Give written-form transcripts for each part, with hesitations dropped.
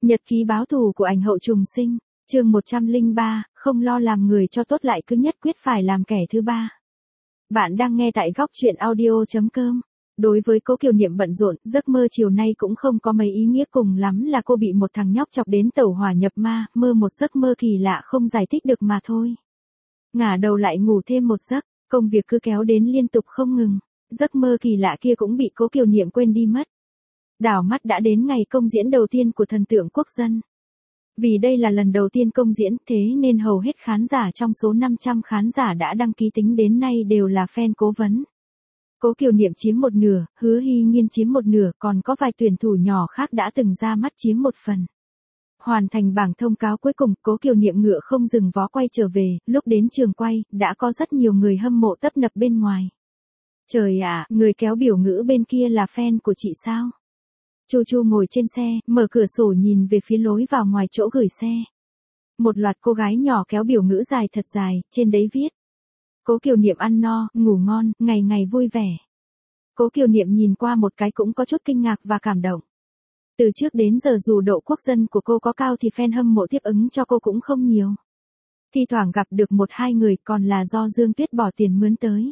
Nhật ký báo thù của ảnh hậu trùng sinh, chương 103, không lo làm người cho tốt lại cứ nhất quyết phải làm kẻ thứ ba. Bạn đang nghe tại góc truyện audio.com. Đối với Cố Kiều Niệm bận rộn, giấc mơ chiều nay cũng không có mấy ý nghĩa, cùng lắm là cô bị một thằng nhóc chọc đến tẩu hỏa nhập ma, mơ một giấc mơ kỳ lạ không giải thích được mà thôi. Ngả đầu lại ngủ thêm một giấc, công việc cứ kéo đến liên tục không ngừng, giấc mơ kỳ lạ kia cũng bị Cố Kiều Niệm quên đi mất. Đảo mắt đã đến ngày công diễn đầu tiên của Thần tượng quốc dân. Vì đây là lần đầu tiên công diễn, thế nên hầu hết khán giả trong số 500 khán giả đã đăng ký tính đến nay đều là fan Cố vấn. Cố Kiều Niệm chiếm một nửa, Hứa Hy Nhiên chiếm một nửa, còn có vài tuyển thủ nhỏ khác đã từng ra mắt chiếm một phần. Hoàn thành bảng thông cáo cuối cùng, Cố Kiều Niệm ngựa không dừng vó quay trở về, lúc đến trường quay, đã có rất nhiều người hâm mộ tấp nập bên ngoài. Trời ạ, người kéo biểu ngữ bên kia là fan của chị sao? Chu Chu ngồi trên xe, mở cửa sổ nhìn về phía lối vào ngoài chỗ gửi xe. Một loạt cô gái nhỏ kéo biểu ngữ dài thật dài, trên đấy viết: Cố Kiều Niệm ăn no, ngủ ngon, ngày ngày vui vẻ. Cố Kiều Niệm nhìn qua một cái cũng có chút kinh ngạc và cảm động. Từ trước đến giờ dù độ quốc dân của cô có cao thì fan hâm mộ tiếp ứng cho cô cũng không nhiều. Thi thoảng gặp được một hai người, còn là do Dương Tuyết bỏ tiền mướn tới.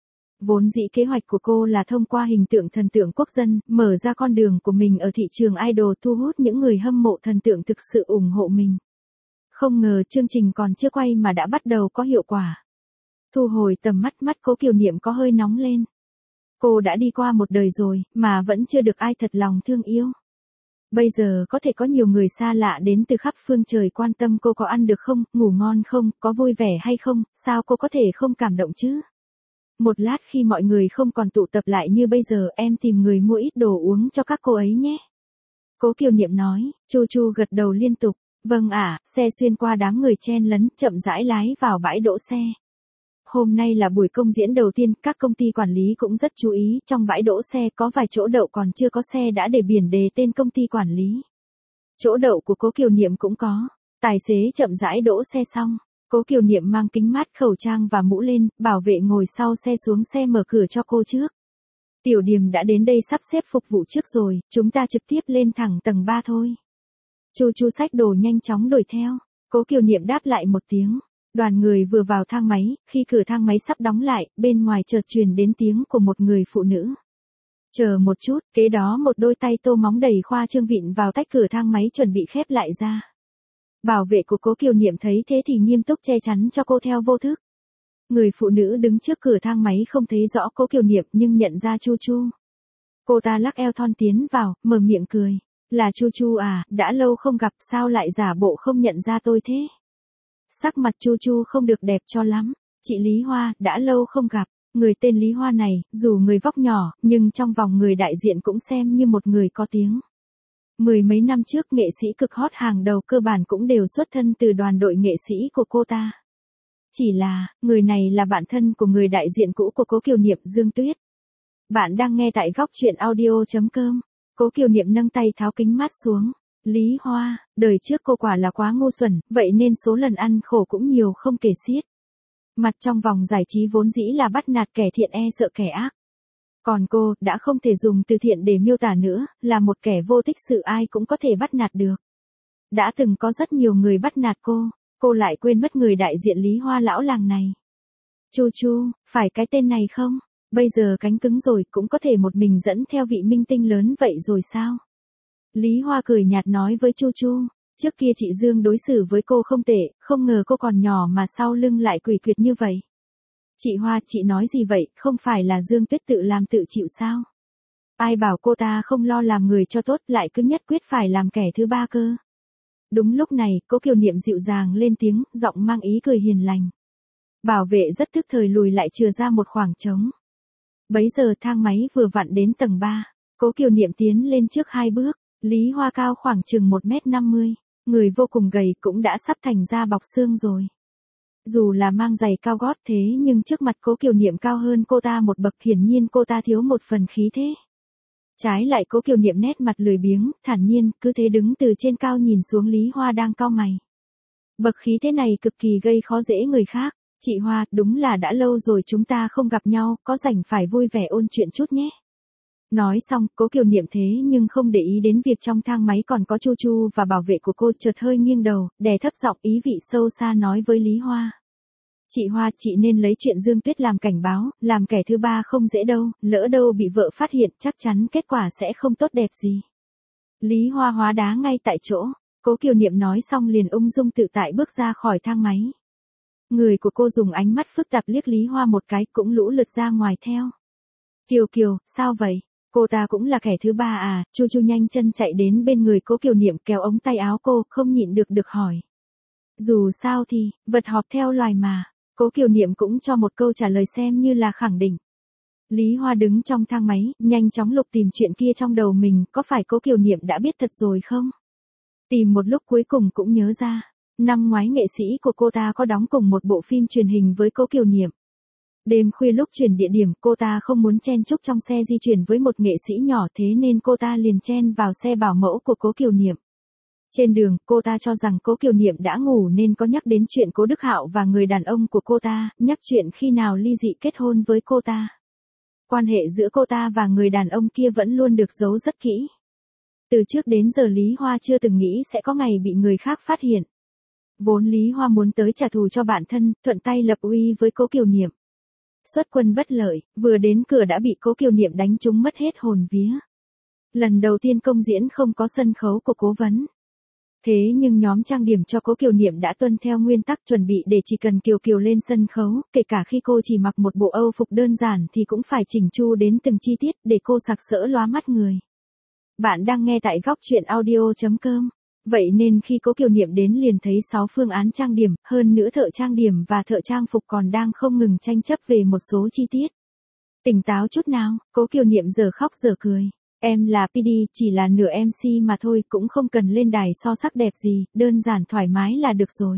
Vốn dĩ kế hoạch của cô là thông qua hình tượng thần tượng quốc dân, mở ra con đường của mình ở thị trường idol, thu hút những người hâm mộ thần tượng thực sự ủng hộ mình. Không ngờ chương trình còn chưa quay mà đã bắt đầu có hiệu quả. Thu hồi tầm mắt Cố Kiều Niệm có hơi nóng lên. Cô đã đi qua một đời rồi, mà vẫn chưa được ai thật lòng thương yêu. Bây giờ có thể có nhiều người xa lạ đến từ khắp phương trời quan tâm cô có ăn được không, ngủ ngon không, có vui vẻ hay không, sao cô có thể không cảm động chứ? Một lát khi mọi người không còn tụ tập lại như bây giờ, em tìm người mua ít đồ uống cho các cô ấy nhé. Cố Kiều Niệm nói. Chu Chu gật đầu liên tục. Vâng ạ. Xe xuyên qua đám người chen lấn, chậm rãi lái vào bãi đỗ xe. Hôm nay là buổi công diễn đầu tiên, các công ty quản lý cũng rất chú ý, trong bãi đỗ xe có vài chỗ đậu còn chưa có xe đã để biển đề tên công ty quản lý. Chỗ đậu của Cố Kiều Niệm cũng có. Tài xế chậm rãi đỗ xe xong. Cố Kiều Niệm mang kính mát, khẩu trang và mũ lên, bảo vệ ngồi sau xe xuống xe mở cửa cho cô trước. Tiểu Điềm đã đến đây sắp xếp phục vụ trước rồi, chúng ta trực tiếp lên thẳng tầng 3 thôi. Chu Chu xách đồ nhanh chóng đuổi theo. Cố Kiều Niệm đáp lại một tiếng. Đoàn người vừa vào thang máy, khi cửa thang máy sắp đóng lại, bên ngoài chợt truyền đến tiếng của một người phụ nữ. Chờ một chút, kế đó một đôi tay tô móng đầy khoa trương vịn vào tách cửa thang máy chuẩn bị khép lại ra. Bảo vệ của Cố Kiều Niệm thấy thế thì nghiêm túc che chắn cho cô theo vô thức. Người phụ nữ đứng trước cửa thang máy không thấy rõ Cố Kiều Niệm nhưng nhận ra Chu Chu. Cô ta lắc eo thon tiến vào, mở miệng cười. Là Chu Chu à, đã lâu không gặp, sao lại giả bộ không nhận ra tôi thế? Sắc mặt Chu Chu không được đẹp cho lắm. Chị Lý Hoa, đã lâu không gặp. Người tên Lý Hoa này, dù người vóc nhỏ, nhưng trong vòng người đại diện cũng xem như một người có tiếng. Mười mấy năm trước nghệ sĩ cực hot hàng đầu cơ bản cũng đều xuất thân từ đoàn đội nghệ sĩ của cô ta. Chỉ là, người này là bạn thân của người đại diện cũ của Cố Kiều Niệm, Dương Tuyết. Bạn đang nghe tại góc truyện audio.com. Cố Kiều Niệm nâng tay tháo kính mát xuống. Lý Hoa, đời trước cô quả là quá ngu xuẩn, vậy nên số lần ăn khổ cũng nhiều không kể xiết. Mặt trong vòng giải trí vốn dĩ là bắt nạt kẻ thiện e sợ kẻ ác. Còn cô, đã không thể dùng từ thiện để miêu tả nữa, là một kẻ vô tích sự ai cũng có thể bắt nạt được. Đã từng có rất nhiều người bắt nạt cô lại quên mất người đại diện Lý Hoa lão làng này. Chu Chu, phải cái tên này không? Bây giờ cánh cứng rồi, cũng có thể một mình dẫn theo vị minh tinh lớn vậy rồi sao? Lý Hoa cười nhạt nói với Chu Chu. Trước kia chị Dương đối xử với cô không tệ, không ngờ cô còn nhỏ mà sau lưng lại quỷ quyệt như vậy. Chị Hoa, chị nói gì vậy, không phải là Dương Tuyết tự làm tự chịu sao? Ai bảo cô ta không lo làm người cho tốt lại cứ nhất quyết phải làm kẻ thứ ba cơ? Đúng lúc này, Cố Kiều Niệm dịu dàng lên tiếng, giọng mang ý cười hiền lành. Bảo vệ rất tức thời lùi lại chừa ra một khoảng trống. Bấy giờ thang máy vừa vặn đến tầng 3, Cố Kiều Niệm tiến lên trước 2 bước, Lý Hoa cao khoảng chừng 1m50, người vô cùng gầy cũng đã sắp thành da bọc xương rồi. Dù là mang giày cao gót thế nhưng trước mặt Cố Kiều Niệm cao hơn cô ta một bậc, hiển nhiên cô ta thiếu một phần khí thế. Trái lại Cố Kiều Niệm nét mặt lười biếng, thản nhiên, cứ thế đứng từ trên cao nhìn xuống Lý Hoa đang cau mày. Bậc khí thế này cực kỳ gây khó dễ người khác. Chị Hoa, đúng là đã lâu rồi chúng ta không gặp nhau, có rảnh phải vui vẻ ôn chuyện chút nhé. Nói xong, Cố Kiều Niệm thế nhưng không để ý đến việc trong thang máy còn có Chu Chu và bảo vệ của cô, chợt hơi nghiêng đầu, đè thấp giọng ý vị sâu xa nói với Lý Hoa. Chị Hoa, chị nên lấy chuyện Dương Tuyết làm cảnh báo, làm kẻ thứ ba không dễ đâu, lỡ đâu bị vợ phát hiện chắc chắn kết quả sẽ không tốt đẹp gì. Lý Hoa hóa đá ngay tại chỗ, Cố Kiều Niệm nói xong liền ung dung tự tại bước ra khỏi thang máy. Người của cô dùng ánh mắt phức tạp liếc Lý Hoa một cái cũng lũ lượt ra ngoài theo. Kiều Kiều, sao vậy? Cô ta cũng là kẻ thứ ba à? Chu Chu nhanh chân chạy đến bên người Cố Kiều Niệm kéo ống tay áo cô, không nhịn được hỏi. Dù sao thì, vật họp theo loài mà. Cố Kiều Niệm cũng cho một câu trả lời xem như là khẳng định. Lý Hoa đứng trong thang máy, nhanh chóng lục tìm chuyện kia trong đầu mình, có phải Cố Kiều Niệm đã biết thật rồi không? Tìm một lúc cuối cùng cũng nhớ ra, năm ngoái nghệ sĩ của cô ta có đóng cùng một bộ phim truyền hình với Cố Kiều Niệm. Đêm khuya lúc chuyển địa điểm, cô ta không muốn chen chúc trong xe di chuyển với một nghệ sĩ nhỏ, thế nên cô ta liền chen vào xe bảo mẫu của Cố Kiều Niệm. Trên đường, cô ta cho rằng Cố Kiều Niệm đã ngủ nên có nhắc đến chuyện Cố Đức Hạo và người đàn ông của cô ta, nhắc chuyện khi nào ly dị kết hôn với cô ta. Quan hệ giữa cô ta và người đàn ông kia vẫn luôn được giấu rất kỹ. Từ trước đến giờ Lý Hoa chưa từng nghĩ sẽ có ngày bị người khác phát hiện. Vốn Lý Hoa muốn tới trả thù cho bản thân, thuận tay lập uy với Cố Kiều Niệm. Xuất quân bất lợi, vừa đến cửa đã bị Cố Kiều Niệm đánh trúng mất hết hồn vía. Lần đầu tiên công diễn không có sân khấu của cố vấn. Thế nhưng nhóm trang điểm cho Cố Kiều Niệm đã tuân theo nguyên tắc chuẩn bị để chỉ cần Kiều Kiều lên sân khấu, kể cả khi cô chỉ mặc một bộ Âu phục đơn giản thì cũng phải chỉnh chu đến từng chi tiết để cô sặc sỡ lóa mắt người. Bạn đang nghe tại góc truyện audio.com. Vậy nên khi Cố Kiều Niệm đến liền thấy 6 phương án trang điểm, hơn nữa thợ trang điểm và thợ trang phục còn đang không ngừng tranh chấp về một số chi tiết. Tỉnh táo chút nào, Cố Kiều Niệm giờ khóc giờ cười. Em là PD, chỉ là nửa MC mà thôi, cũng không cần lên đài so sắc đẹp gì, đơn giản thoải mái là được rồi.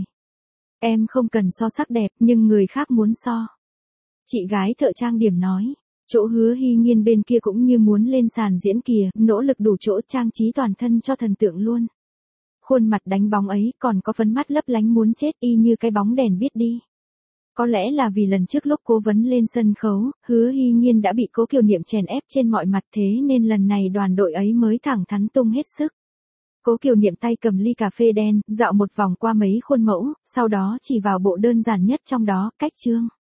Em không cần so sắc đẹp, nhưng người khác muốn so. Chị gái thợ trang điểm nói. Chỗ Hứa Hy Nhiên bên kia cũng như muốn lên sàn diễn kìa, nỗ lực đủ chỗ trang trí toàn thân cho thần tượng luôn. Khuôn mặt đánh bóng ấy còn có phấn mắt lấp lánh muốn chết y như cái bóng đèn biết đi. Có lẽ là vì lần trước lúc cố vấn lên sân khấu, Hứa Hy Nhiên đã bị Cố Kiều Niệm chèn ép trên mọi mặt, thế nên lần này đoàn đội ấy mới thẳng thắn tung hết sức. Cố Kiều Niệm tay cầm ly cà phê đen, dạo một vòng qua mấy khuôn mẫu, sau đó chỉ vào bộ đơn giản nhất trong đó, cách trương.